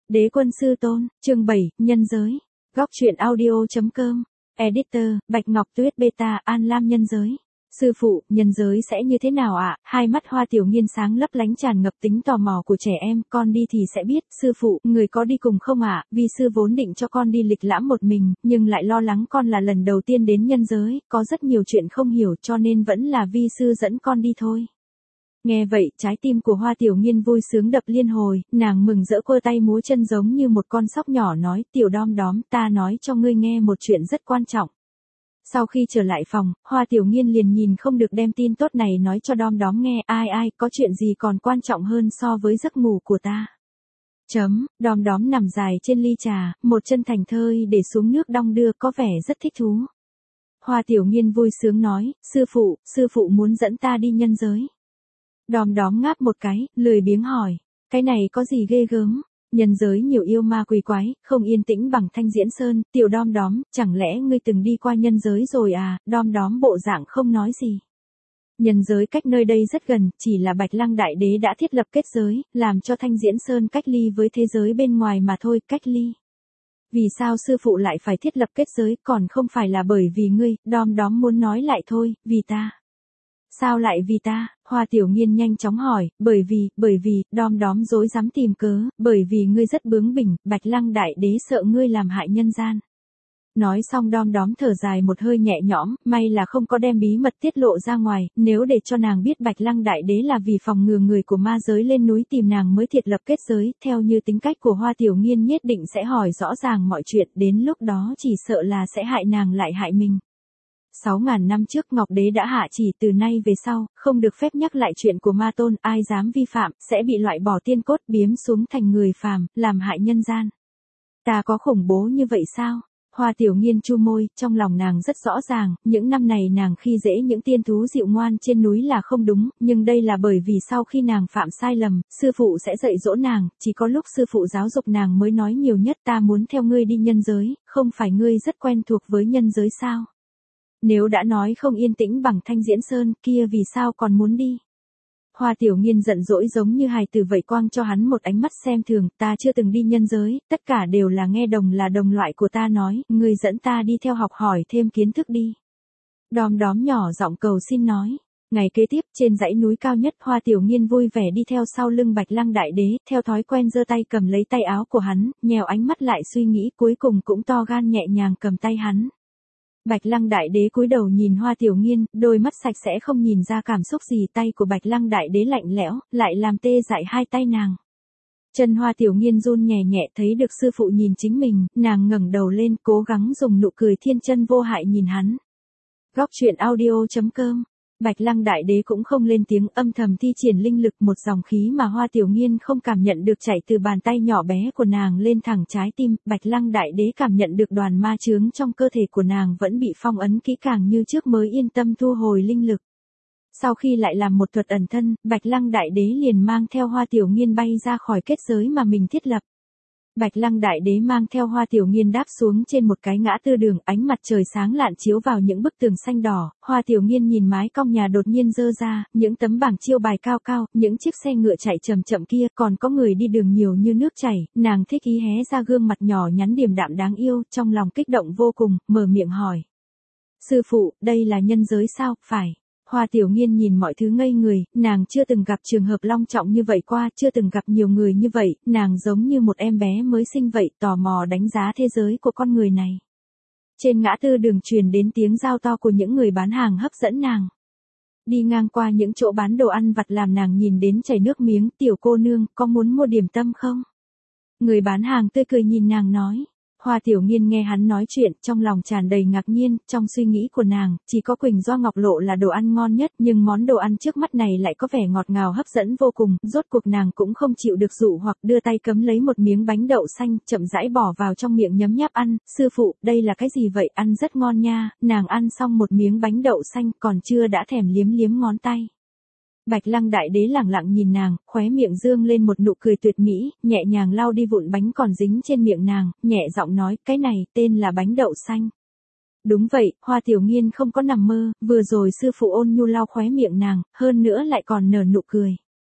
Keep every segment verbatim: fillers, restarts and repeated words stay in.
Đế quân sư tôn, chương bảy, nhân giới. Góc truyện audio.com. Editor, Bạch Ngọc Tuyết Beta, An Lam nhân giới. Sư phụ, nhân giới sẽ như thế nào ạ? À? Hai mắt Hoa Tiểu Nghiên sáng lấp lánh tràn ngập tính tò mò của trẻ em, con đi thì sẽ biết. Sư phụ, người có đi cùng không ạ? À? Vi sư vốn định cho con đi lịch lãm một mình, nhưng lại lo lắng con là lần đầu tiên đến nhân giới, có rất nhiều chuyện không hiểu cho nên vẫn là vi sư dẫn con đi thôi. Nghe vậy, trái tim của Hoa Tiểu Nghiên vui sướng đập liên hồi, nàng mừng rỡ quơ tay múa chân giống như một con sóc nhỏ nói, tiểu đom đóm, ta nói cho ngươi nghe một chuyện rất quan trọng. Sau khi trở lại phòng, Hoa Tiểu Nghiên liền nhìn không được đem tin tốt này nói cho đom đóm nghe, ai ai, có chuyện gì còn quan trọng hơn so với giấc ngủ của ta. Chấm, đom đóm nằm dài trên ly trà, một chân thành thơi để xuống nước đong đưa có vẻ rất thích thú. Hoa Tiểu Nghiên vui sướng nói, sư phụ, sư phụ muốn dẫn ta đi nhân giới. Đom đóm ngáp một cái, lười biếng hỏi, cái này có gì ghê gớm, nhân giới nhiều yêu ma quỷ quái, không yên tĩnh bằng Thanh Diễn Sơn, tiểu đom đóm, chẳng lẽ ngươi từng đi qua nhân giới rồi à, đom đóm bộ dạng không nói gì. Nhân giới cách nơi đây rất gần, chỉ là Bạch Lăng Đại Đế đã thiết lập kết giới, làm cho Thanh Diễn Sơn cách ly với thế giới bên ngoài mà thôi, cách ly. Vì sao sư phụ lại phải thiết lập kết giới, còn không phải là bởi vì ngươi, đom đóm muốn nói lại thôi, vì ta. Sao lại vì ta? Hoa Tiểu Nghiên nhanh chóng hỏi, bởi vì, bởi vì, đom đóm dối dám tìm cớ, bởi vì ngươi rất bướng bỉnh, Bạch Lăng Đại Đế sợ ngươi làm hại nhân gian. Nói xong đom đóm thở dài một hơi nhẹ nhõm, may là không có đem bí mật tiết lộ ra ngoài, nếu để cho nàng biết Bạch Lăng Đại Đế là vì phòng ngừa người của ma giới lên núi tìm nàng mới thiết lập kết giới, theo như tính cách của Hoa Tiểu Nghiên nhất định sẽ hỏi rõ ràng mọi chuyện, đến lúc đó chỉ sợ là sẽ hại nàng lại hại mình. Sáu ngàn năm trước Ngọc Đế đã hạ chỉ từ nay về sau, không được phép nhắc lại chuyện của ma tôn, ai dám vi phạm, sẽ bị loại bỏ tiên cốt biếm xuống thành người phàm, làm hại nhân gian. Ta có khủng bố như vậy sao? Hoa Tiểu Nghiên chu môi, trong lòng nàng rất rõ ràng, những năm này nàng khi dễ những tiên thú dịu ngoan trên núi là không đúng, nhưng đây là bởi vì sau khi nàng phạm sai lầm, sư phụ sẽ dạy dỗ nàng, chỉ có lúc sư phụ giáo dục nàng mới nói nhiều nhất, ta muốn theo ngươi đi nhân giới, không phải ngươi rất quen thuộc với nhân giới sao? Nếu đã nói không yên tĩnh bằng Thanh Diễn Sơn kia vì sao còn muốn đi? Hoa Tiểu Nghiên giận dỗi giống như hài tử vậy quang cho hắn một ánh mắt xem thường, ta chưa từng đi nhân giới, tất cả đều là nghe đồng là đồng loại của ta nói, ngươi dẫn ta đi theo học hỏi thêm kiến thức đi. Đom đóm nhỏ giọng cầu xin nói. Ngày kế tiếp, trên dãy núi cao nhất Hoa Tiểu Nghiên vui vẻ đi theo sau lưng Bạch Lăng Đại Đế, theo thói quen giơ tay cầm lấy tay áo của hắn, nhèo ánh mắt lại suy nghĩ cuối cùng cũng to gan nhẹ nhàng cầm tay hắn. Bạch Lăng Đại Đế cúi đầu nhìn Hoa Tiểu Nghiên, đôi mắt sạch sẽ không nhìn ra cảm xúc gì, tay của Bạch Lăng Đại Đế lạnh lẽo, lại làm tê dại hai tay nàng. Chân Hoa Tiểu Nghiên run nhẹ nhẹ thấy được sư phụ nhìn chính mình, nàng ngẩng đầu lên cố gắng dùng nụ cười thiên chân vô hại nhìn hắn. Góc truyện audio.com. Bạch Lăng Đại Đế cũng không lên tiếng, âm thầm thi triển linh lực, một dòng khí mà Hoa Tiểu Nghiên không cảm nhận được chảy từ bàn tay nhỏ bé của nàng lên thẳng trái tim, Bạch Lăng Đại Đế cảm nhận được đoàn ma chướng trong cơ thể của nàng vẫn bị phong ấn kỹ càng như trước mới yên tâm thu hồi linh lực. Sau khi lại làm một thuật ẩn thân, Bạch Lăng Đại Đế liền mang theo Hoa Tiểu Nghiên bay ra khỏi kết giới mà mình thiết lập. Bạch Lăng Đại Đế mang theo Hoa Tiểu Nghiên đáp xuống trên một cái ngã tư đường, ánh mặt trời sáng lạn chiếu vào những bức tường xanh đỏ, Hoa Tiểu Nghiên nhìn mái cong nhà đột nhiên dơ ra, những tấm bảng chiêu bài cao cao, những chiếc xe ngựa chạy chậm chậm kia, còn có người đi đường nhiều như nước chảy, nàng thích ý hé ra gương mặt nhỏ nhắn điềm đạm đáng yêu, trong lòng kích động vô cùng, mở miệng hỏi. Sư phụ, đây là nhân giới sao? Phải. Hoa Tiểu Nghiên nhìn mọi thứ ngây người, nàng chưa từng gặp trường hợp long trọng như vậy qua, chưa từng gặp nhiều người như vậy, nàng giống như một em bé mới sinh vậy, tò mò đánh giá thế giới của con người này. Trên ngã tư đường truyền đến tiếng giao to của những người bán hàng hấp dẫn nàng. Đi ngang qua những chỗ bán đồ ăn vặt làm nàng nhìn đến chảy nước miếng, tiểu cô nương, có muốn mua điểm tâm không? Người bán hàng tươi cười nhìn nàng nói. Hoa Tiểu Nghiên nghe hắn nói chuyện, trong lòng tràn đầy ngạc nhiên, trong suy nghĩ của nàng, chỉ có Quỳnh Doa Ngọc Lộ là đồ ăn ngon nhất, nhưng món đồ ăn trước mắt này lại có vẻ ngọt ngào hấp dẫn vô cùng, rốt cuộc nàng cũng không chịu được dụ hoặc đưa tay cấm lấy một miếng bánh đậu xanh, chậm rãi bỏ vào trong miệng nhấm nháp ăn, sư phụ, đây là cái gì vậy, ăn rất ngon nha, nàng ăn xong một miếng bánh đậu xanh, còn chưa đã thèm liếm liếm ngón tay. Bạch Lăng Đại Đế lẳng lặng nhìn nàng, khóe miệng dương lên một nụ cười tuyệt mỹ, nhẹ nhàng lau đi vụn bánh còn dính trên miệng nàng, nhẹ giọng nói, cái này, tên là bánh đậu xanh. Đúng vậy, Hoa Tiểu Nghiên không có nằm mơ, vừa rồi sư phụ ôn nhu lau khóe miệng nàng, hơn nữa lại còn nở nụ cười.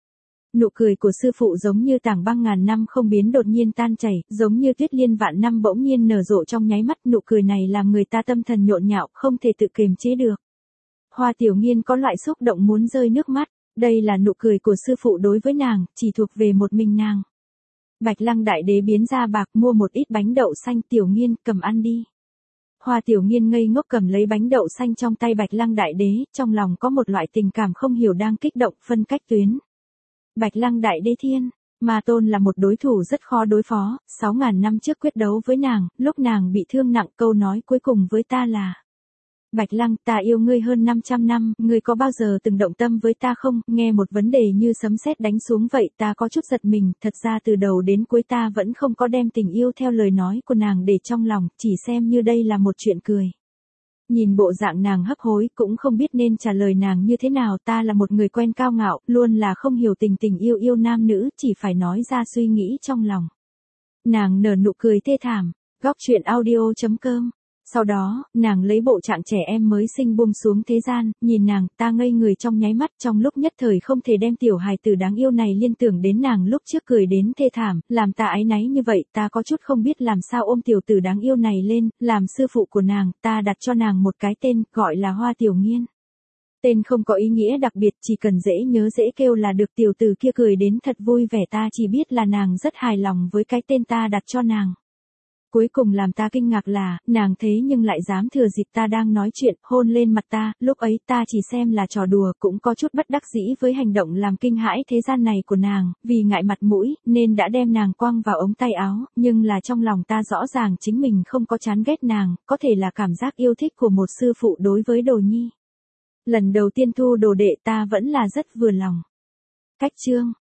Nụ cười của sư phụ giống như tảng băng ngàn năm không biến đột nhiên tan chảy, giống như tuyết liên vạn năm bỗng nhiên nở rộ trong nháy mắt, nụ cười này làm người ta tâm thần nhộn nhạo, không thể tự kiềm chế được. Hoa Tiểu Nghiên có loại xúc động muốn rơi nước mắt, đây là nụ cười của sư phụ đối với nàng, chỉ thuộc về một mình nàng. Bạch Lăng Đại Đế biến ra bạc mua một ít bánh đậu xanh, Tiểu Nghiên cầm ăn đi. Hoa Tiểu Nghiên ngây ngốc cầm lấy bánh đậu xanh trong tay Bạch Lăng Đại Đế, trong lòng có một loại tình cảm không hiểu đang kích động, phân cách tuyến. Bạch Lăng Đại Đế thiên, Ma Tôn là một đối thủ rất khó đối phó, sáu ngàn năm trước quyết đấu với nàng, lúc nàng bị thương nặng, câu nói cuối cùng với ta là: Bạch Lăng, ta yêu ngươi hơn năm trăm năm, ngươi có bao giờ từng động tâm với ta không? Nghe một vấn đề như sấm sét đánh xuống vậy, ta có chút giật mình, thật ra từ đầu đến cuối ta vẫn không có đem tình yêu theo lời nói của nàng để trong lòng, chỉ xem như đây là một chuyện cười. Nhìn bộ dạng nàng hấp hối, cũng không biết nên trả lời nàng như thế nào, ta là một người quen cao ngạo, luôn là không hiểu tình tình yêu yêu nam nữ, chỉ phải nói ra suy nghĩ trong lòng. Nàng nở nụ cười thê thảm, góc truyện audio chấm com. Sau đó, nàng lấy bộ trạng trẻ em mới sinh buông xuống thế gian, nhìn nàng, ta ngây người trong nháy mắt, trong lúc nhất thời không thể đem tiểu hài tử đáng yêu này liên tưởng đến nàng lúc trước cười đến thê thảm, làm ta áy náy như vậy, ta có chút không biết làm sao ôm tiểu tử đáng yêu này lên, làm sư phụ của nàng, ta đặt cho nàng một cái tên, gọi là Hoa Tiểu Nghiên. Tên không có ý nghĩa đặc biệt, chỉ cần dễ nhớ dễ kêu là được, tiểu tử kia cười đến thật vui vẻ, ta chỉ biết là nàng rất hài lòng với cái tên ta đặt cho nàng. Cuối cùng làm ta kinh ngạc là, nàng thế nhưng lại dám thừa dịp ta đang nói chuyện, hôn lên mặt ta, lúc ấy ta chỉ xem là trò đùa, cũng có chút bất đắc dĩ với hành động làm kinh hãi thế gian này của nàng, vì ngại mặt mũi, nên đã đem nàng quăng vào ống tay áo, nhưng là trong lòng ta rõ ràng chính mình không có chán ghét nàng, có thể là cảm giác yêu thích của một sư phụ đối với đồ nhi. Lần đầu tiên thu đồ đệ ta vẫn là rất vừa lòng. Cách chương